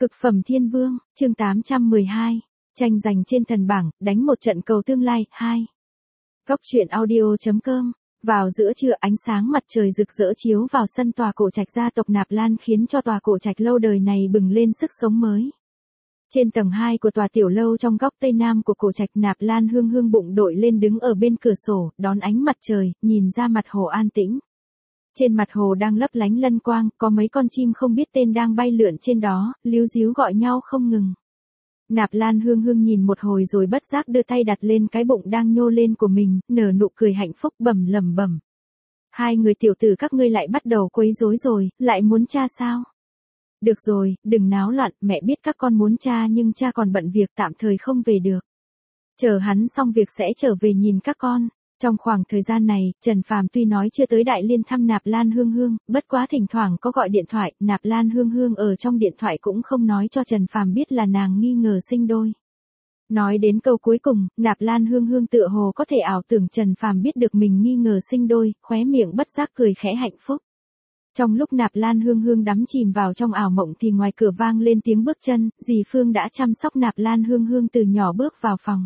Cực phẩm thiên vương, chương 812. Tranh giành trên thần bảng, đánh một trận cầu tương lai, 2. Góc truyện audio.com. Vào giữa trưa ánh sáng mặt trời rực rỡ chiếu vào sân tòa cổ trạch gia tộc Nạp Lan khiến cho tòa cổ trạch lâu đời này bừng lên sức sống mới. Trên tầng 2 của tòa tiểu lâu trong góc tây nam của cổ trạch, Nạp Lan hương hương bụng đội lên đứng ở bên cửa sổ, đón ánh mặt trời, nhìn ra mặt hồ an tĩnh. Trên mặt hồ đang lấp lánh lân quang, có mấy con chim không biết tên đang bay lượn trên đó, líu ríu gọi nhau không ngừng. Nạp Lan hương hương nhìn một hồi rồi bất giác đưa tay đặt lên cái bụng đang nhô lên của mình, nở nụ cười hạnh phúc lẩm bẩm. Hai người tiểu tử các ngươi lại bắt đầu quấy rối rồi, lại muốn cha sao? Được rồi, đừng náo loạn, mẹ biết các con muốn cha nhưng cha còn bận việc tạm thời không về được. Chờ hắn xong việc sẽ trở về nhìn các con. Trong khoảng thời gian này, Trần Phàm tuy nói chưa tới Đại Liên thăm Nạp Lan hương hương, bất quá thỉnh thoảng có gọi điện thoại, Nạp Lan hương hương ở trong điện thoại cũng không nói cho Trần Phàm biết là nàng nghi ngờ sinh đôi. Nói đến câu cuối cùng, Nạp Lan hương hương tựa hồ có thể ảo tưởng Trần Phàm biết được mình nghi ngờ sinh đôi, khóe miệng bất giác cười khẽ hạnh phúc. Trong lúc Nạp Lan hương hương đắm chìm vào trong ảo mộng thì ngoài cửa vang lên tiếng bước chân, dì Phương đã chăm sóc Nạp Lan hương hương từ nhỏ bước vào phòng.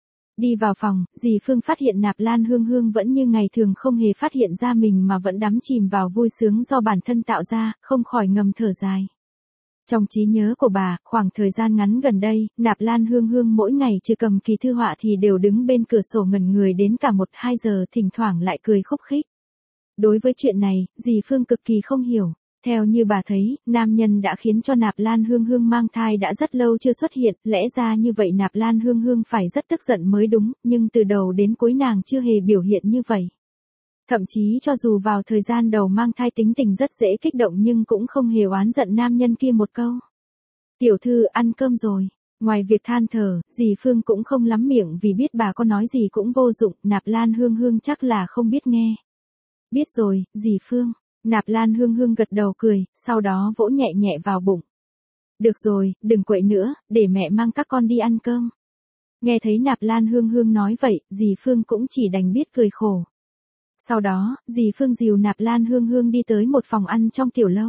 Đi vào phòng, dì Phương phát hiện Nạp Lan hương hương vẫn như ngày thường không hề phát hiện ra mình mà vẫn đắm chìm vào vui sướng do bản thân tạo ra, không khỏi ngầm thở dài. Trong trí nhớ của bà, khoảng thời gian ngắn gần đây, Nạp Lan hương hương mỗi ngày trừ cầm kỳ thư họa thì đều đứng bên cửa sổ ngẩn người đến cả 1-2 giờ, thỉnh thoảng lại cười khúc khích. Đối với chuyện này, dì Phương cực kỳ không hiểu. Theo như bà thấy, nam nhân đã khiến cho Nạp Lan hương hương mang thai đã rất lâu chưa xuất hiện, lẽ ra như vậy Nạp Lan hương hương phải rất tức giận mới đúng, nhưng từ đầu đến cuối nàng chưa hề biểu hiện như vậy. Thậm chí cho dù vào thời gian đầu mang thai tính tình rất dễ kích động nhưng cũng không hề oán giận nam nhân kia một câu. Tiểu thư ăn cơm rồi. Ngoài việc than thở, dì Phương cũng không lắm miệng vì biết bà có nói gì cũng vô dụng, Nạp Lan hương hương chắc là không biết nghe. Biết rồi, dì Phương. Nạp Lan hương hương gật đầu cười, sau đó vỗ nhẹ nhẹ vào bụng. Được rồi, đừng quậy nữa, để mẹ mang các con đi ăn cơm. Nghe thấy Nạp Lan hương hương nói vậy, dì Phương cũng chỉ đành biết cười khổ. Sau đó, dì Phương dìu Nạp Lan hương hương đi tới một phòng ăn trong tiểu lâu.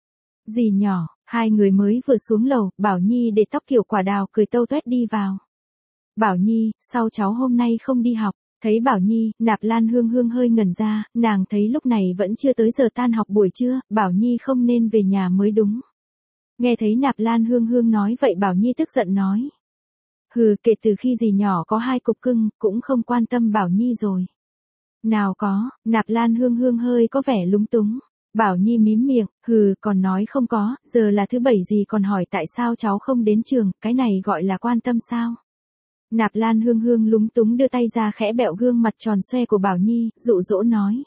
Dì nhỏ, hai người mới vừa xuống lầu, Bảo Nhi để tóc kiểu quả đào cười tâu tuét đi vào. Bảo Nhi, sao cháu hôm nay không đi học? Thấy Bảo Nhi, Nạp Lan hương hương hơi ngẩn ra, nàng thấy lúc này vẫn chưa tới giờ tan học buổi trưa, Bảo Nhi không nên về nhà mới đúng. Nghe thấy Nạp Lan hương hương nói vậy Bảo Nhi tức giận nói. Hừ, kể từ khi dì nhỏ có 2 cục cưng, cũng không quan tâm Bảo Nhi rồi. Nào có, Nạp Lan hương hương hơi có vẻ lúng túng. Bảo Nhi mím miệng, hừ, còn nói không có, giờ là thứ 7 dì còn hỏi tại sao cháu không đến trường, cái này gọi là quan tâm sao? Nạp Lan hương hương lúng túng đưa tay ra khẽ bẹo gương mặt tròn xoe của Bảo Nhi, dụ dỗ nói.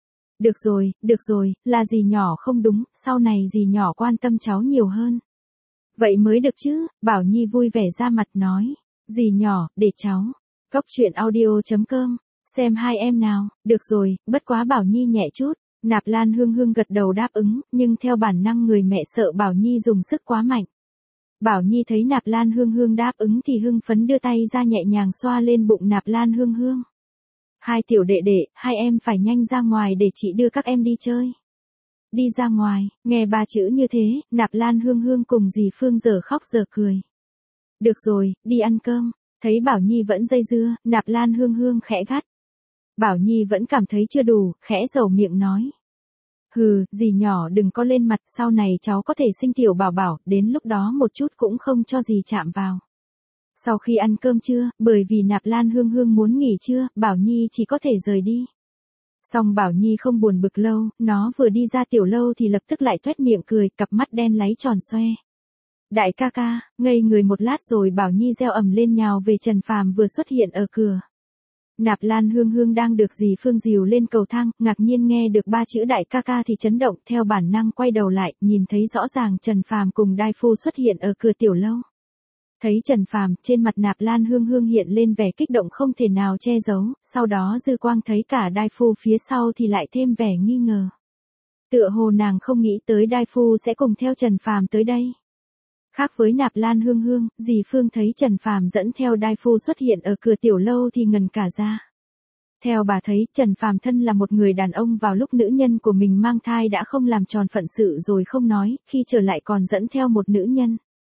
Được rồi, là dì nhỏ không đúng, sau này dì nhỏ quan tâm cháu nhiều hơn. Vậy mới được chứ, Bảo Nhi vui vẻ ra mặt nói. Dì nhỏ, để cháu. Góc truyện audio.com, xem hai em nào, được rồi, bất quá Bảo Nhi nhẹ chút. Nạp Lan hương hương gật đầu đáp ứng, nhưng theo bản năng người mẹ sợ Bảo Nhi dùng sức quá mạnh. Bảo Nhi thấy Nạp Lan hương hương đáp ứng thì hưng phấn đưa tay ra nhẹ nhàng xoa lên bụng Nạp Lan hương hương. Hai tiểu đệ đệ, hai em phải nhanh ra ngoài để chị đưa các em đi chơi. Đi ra ngoài, nghe 3 chữ như thế, Nạp Lan hương hương cùng dì Phương giờ khóc giờ cười. Được rồi, đi ăn cơm. Thấy Bảo Nhi vẫn dây dưa, Nạp Lan hương hương khẽ gắt. Bảo Nhi vẫn cảm thấy chưa đủ, khẽ dầu miệng nói. Hừ, dì nhỏ đừng có lên mặt, sau này cháu có thể sinh tiểu bảo bảo, đến lúc đó một chút cũng không cho dì chạm vào. Sau khi ăn cơm trưa, bởi vì Nạp Lan hương hương muốn nghỉ trưa, Bảo Nhi chỉ có thể rời đi. Song Bảo Nhi không buồn bực lâu, nó vừa đi ra tiểu lâu thì lập tức lại toét miệng cười, cặp mắt đen láy tròn xoe. Đại ca ca, ngây người một lát rồi Bảo Nhi reo ầm lên nhào về Trần Phàm vừa xuất hiện ở cửa. Nạp Lan hương hương đang được dì Phương dìu lên cầu thang, ngạc nhiên nghe được 3 chữ đại ca ca thì chấn động, theo bản năng quay đầu lại, nhìn thấy rõ ràng Trần Phàm cùng Đai Phu xuất hiện ở cửa tiểu lâu. Thấy Trần Phàm, trên mặt Nạp Lan hương hương hiện lên vẻ kích động không thể nào che giấu, sau đó dư quang thấy cả Đai Phu phía sau thì lại thêm vẻ nghi ngờ. Tựa hồ nàng không nghĩ tới Đai Phu sẽ cùng theo Trần Phàm tới đây. Khác với Nạp Lan hương hương, dì Phương thấy Trần Phàm dẫn theo Đai Phu xuất hiện ở cửa tiểu lâu thì ngần cả ra. Theo bà thấy, Trần Phàm thân là một người đàn ông vào lúc nữ nhân của mình mang thai đã không làm tròn phận sự rồi không nói, khi trở lại còn dẫn theo một nữ nhân.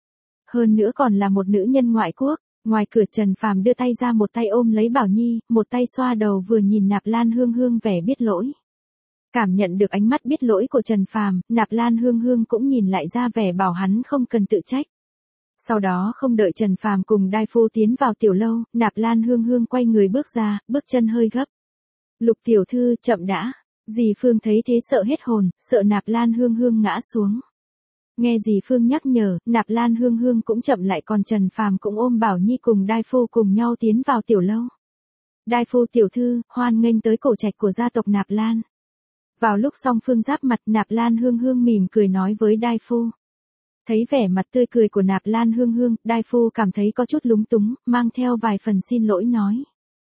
Hơn nữa còn là một nữ nhân ngoại quốc. Ngoài cửa Trần Phàm đưa tay ra, một tay ôm lấy Bảo Nhi, một tay xoa đầu, vừa nhìn Nạp Lan Hương Hương vẻ biết lỗi. Cảm nhận được ánh mắt biết lỗi của Trần Phàm, Nạp Lan Hương Hương cũng nhìn lại ra vẻ bảo hắn không cần tự trách. Sau đó không đợi Trần Phàm cùng Đai Phu tiến vào tiểu lâu, Nạp Lan Hương Hương quay người bước ra, bước chân hơi gấp. Lục tiểu thư, chậm đã. Dì Phương thấy thế sợ hết hồn, sợ Nạp Lan Hương Hương ngã xuống. Nghe dì Phương nhắc nhở, Nạp Lan Hương Hương cũng chậm lại, còn Trần Phàm cũng ôm Bảo Nhi cùng Đai Phu cùng nhau tiến vào tiểu lâu. Đai Phu tiểu thư, hoan nghênh tới cổ trạch của gia tộc Nạp Lan. Vào lúc song phương giáp mặt, Nạp Lan Hương Hương mỉm cười nói với Đai Phu. Thấy vẻ mặt tươi cười của Nạp Lan Hương Hương, Đai Phu cảm thấy có chút lúng túng, mang theo vài phần xin lỗi nói.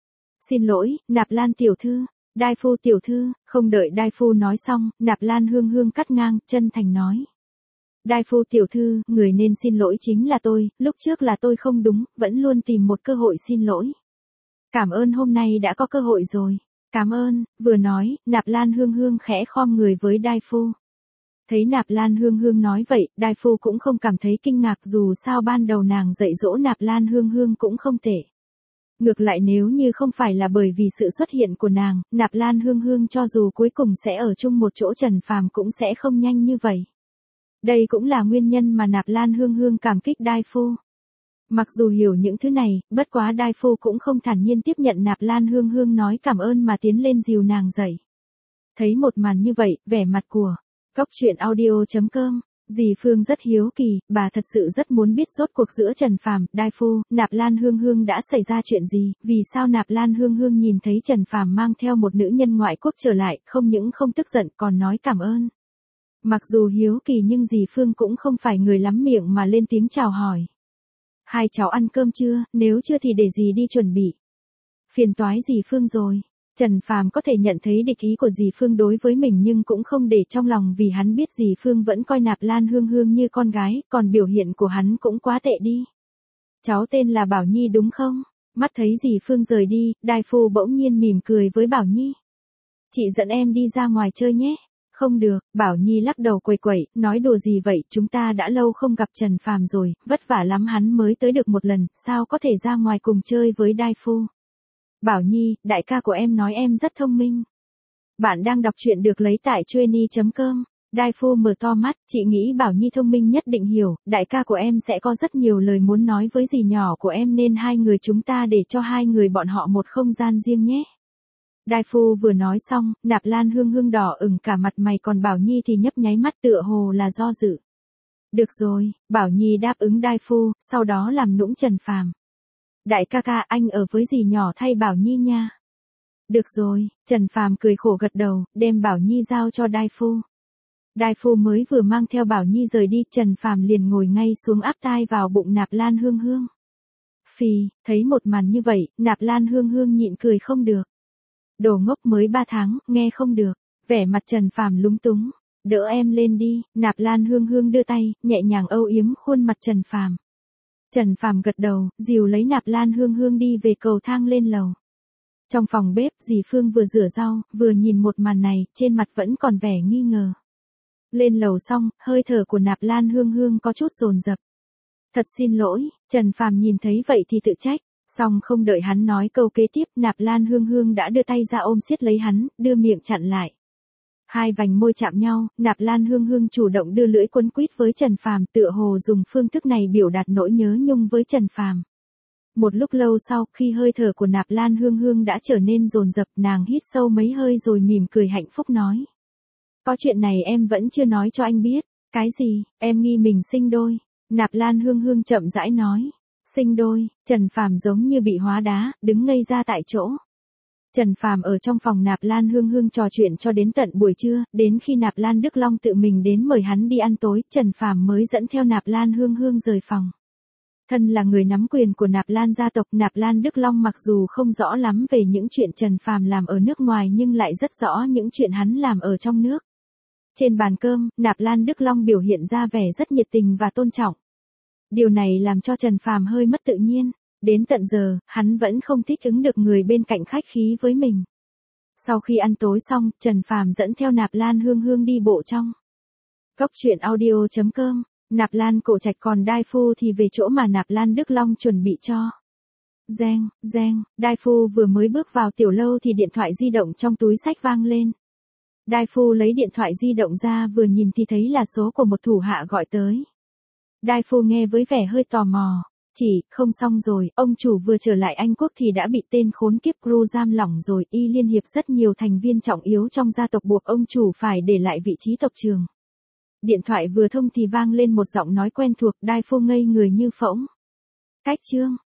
Xin lỗi, Nạp Lan tiểu thư, Đai Phu tiểu thư. Không đợi Đai Phu nói xong, Nạp Lan Hương Hương cắt ngang, chân thành nói. Đai Phu tiểu thư, người nên xin lỗi chính là tôi, lúc trước là tôi không đúng, vẫn luôn tìm một cơ hội xin lỗi. Cảm ơn hôm nay đã có cơ hội rồi. Cảm ơn. Vừa nói, Nạp Lan Hương Hương khẽ khom người với Đai Phu. Thấy Nạp Lan Hương Hương nói vậy, Đai Phu cũng không cảm thấy kinh ngạc, dù sao ban đầu nàng dạy dỗ Nạp Lan Hương Hương cũng không tệ. Ngược lại nếu như không phải là bởi vì sự xuất hiện của nàng, Nạp Lan Hương Hương cho dù cuối cùng sẽ ở chung một chỗ Trần Phàm cũng sẽ không nhanh như vậy. Đây cũng là nguyên nhân mà Nạp Lan Hương Hương cảm kích Đai Phu. Mặc dù hiểu những thứ này, bất quá Đai Phu cũng không thản nhiên tiếp nhận Nạp Lan Hương Hương nói cảm ơn mà tiến lên dìu nàng dậy. Thấy một màn như vậy, vẻ mặt của Cóc Truyện Audio.com, dì Phương rất hiếu kỳ, bà thật sự rất muốn biết rốt cuộc giữa Trần Phàm, Đai Phu, Nạp Lan Hương Hương đã xảy ra chuyện gì, vì sao Nạp Lan Hương Hương nhìn thấy Trần Phàm mang theo một nữ nhân ngoại quốc trở lại, không những không tức giận còn nói cảm ơn. Mặc dù hiếu kỳ nhưng dì Phương cũng không phải người lắm miệng mà lên tiếng chào hỏi. Hai cháu ăn cơm chưa, nếu chưa thì để dì đi chuẩn bị. Phiền toái dì Phương rồi. Trần Phàm có thể nhận thấy địch ý của dì Phương đối với mình nhưng cũng không để trong lòng vì hắn biết dì Phương vẫn coi Nạp Lan Hương Hương như con gái, còn biểu hiện của hắn cũng quá tệ đi. Cháu tên là Bảo Nhi đúng không? Mắt thấy dì Phương rời đi, Đai Phu bỗng nhiên mỉm cười với Bảo Nhi. Chị dẫn em đi ra ngoài chơi nhé. Không được, Bảo Nhi lắc đầu quẩy quẩy, nói đùa gì vậy, chúng ta đã lâu không gặp Trần Phàm rồi, vất vả lắm hắn mới tới được một lần, sao có thể ra ngoài cùng chơi với Đai Phu. Bảo Nhi, đại ca của em nói em rất thông minh. Bạn đang đọc truyện được lấy tại Chueny.com. Đai Phu mở to mắt, chị nghĩ Bảo Nhi thông minh nhất định hiểu, đại ca của em sẽ có rất nhiều lời muốn nói với dì nhỏ của em nên hai người chúng ta để cho hai người bọn họ một không gian riêng nhé. Đai Phu vừa nói xong, Nạp Lan Hương Hương đỏ ửng cả mặt mày, còn Bảo Nhi thì nhấp nháy mắt tựa hồ là do dự. Được rồi, Bảo Nhi đáp ứng Đai Phu, sau đó làm nũng Trần Phàm. Đại ca ca, anh ở với dì nhỏ thay Bảo Nhi nha. Được rồi, Trần Phàm cười khổ gật đầu, đem Bảo Nhi giao cho Đai Phu. Đai Phu mới vừa mang theo Bảo Nhi rời đi, Trần Phàm liền ngồi ngay xuống áp tai vào bụng Nạp Lan Hương Hương. Phì, thấy một màn như vậy, Nạp Lan Hương Hương nhịn cười không được. Đồ ngốc mới 3 tháng, nghe không được. Vẻ mặt Trần Phàm lúng túng. Đỡ em lên đi, Nạp Lan Hương Hương đưa tay, nhẹ nhàng âu yếm khuôn mặt Trần Phàm. Trần Phàm gật đầu, dìu lấy Nạp Lan Hương Hương đi về cầu thang lên lầu. Trong phòng bếp, dì Phương vừa rửa rau, vừa nhìn một màn này, trên mặt vẫn còn vẻ nghi ngờ. Lên lầu xong, hơi thở của Nạp Lan Hương Hương có chút dồn dập. Thật xin lỗi, Trần Phàm nhìn thấy vậy thì tự trách. Xong không đợi hắn nói câu kế tiếp, Nạp Lan Hương Hương đã đưa tay ra ôm siết lấy hắn, đưa miệng chặn lại. Hai vành môi chạm nhau, Nạp Lan Hương Hương chủ động đưa lưỡi quấn quýt với Trần Phàm, tựa hồ dùng phương thức này biểu đạt nỗi nhớ nhung với Trần Phàm. Một lúc lâu sau, khi hơi thở của Nạp Lan Hương Hương đã trở nên dồn dập, nàng hít sâu mấy hơi rồi mỉm cười hạnh phúc nói. Có chuyện này em vẫn chưa nói cho anh biết. Cái gì, em nghi mình sinh đôi. Nạp Lan Hương Hương chậm rãi nói. Sinh đôi, Trần Phàm giống như bị hóa đá, đứng ngây ra tại chỗ. Trần Phàm ở trong phòng Nạp Lan Hương Hương trò chuyện cho đến tận buổi trưa, đến khi Nạp Lan Đức Long tự mình đến mời hắn đi ăn tối, Trần Phàm mới dẫn theo Nạp Lan Hương Hương rời phòng. Thân là người nắm quyền của Nạp Lan gia tộc, Nạp Lan Đức Long mặc dù không rõ lắm về những chuyện Trần Phàm làm ở nước ngoài nhưng lại rất rõ những chuyện hắn làm ở trong nước. Trên bàn cơm, Nạp Lan Đức Long biểu hiện ra vẻ rất nhiệt tình và tôn trọng. Điều này làm cho Trần Phàm hơi mất tự nhiên. Đến tận giờ, hắn vẫn không thích ứng được người bên cạnh khách khí với mình. Sau khi ăn tối xong, Trần Phàm dẫn theo Nạp Lan Hương Hương đi bộ trong Cóc Truyện Audio.com. Nạp Lan Cổ Trạch còn Đai Phu thì về chỗ mà Nạp Lan Đức Long chuẩn bị cho. Reng, reng, Đai Phu vừa mới bước vào tiểu lâu thì điện thoại di động trong túi xách vang lên. Đai Phu lấy điện thoại di động ra vừa nhìn thì thấy là số của một thủ hạ gọi tới. Đai Phu nghe với vẻ hơi tò mò. Không xong rồi, ông chủ vừa trở lại Anh Quốc thì đã bị tên khốn kiếp Gru giam lỏng rồi, y liên hiệp rất nhiều thành viên trọng yếu trong gia tộc buộc ông chủ phải để lại vị trí tộc trưởng. Điện thoại vừa thông thì vang lên một giọng nói quen thuộc, Đai Phu ngây người như phỗng. Cách Trương,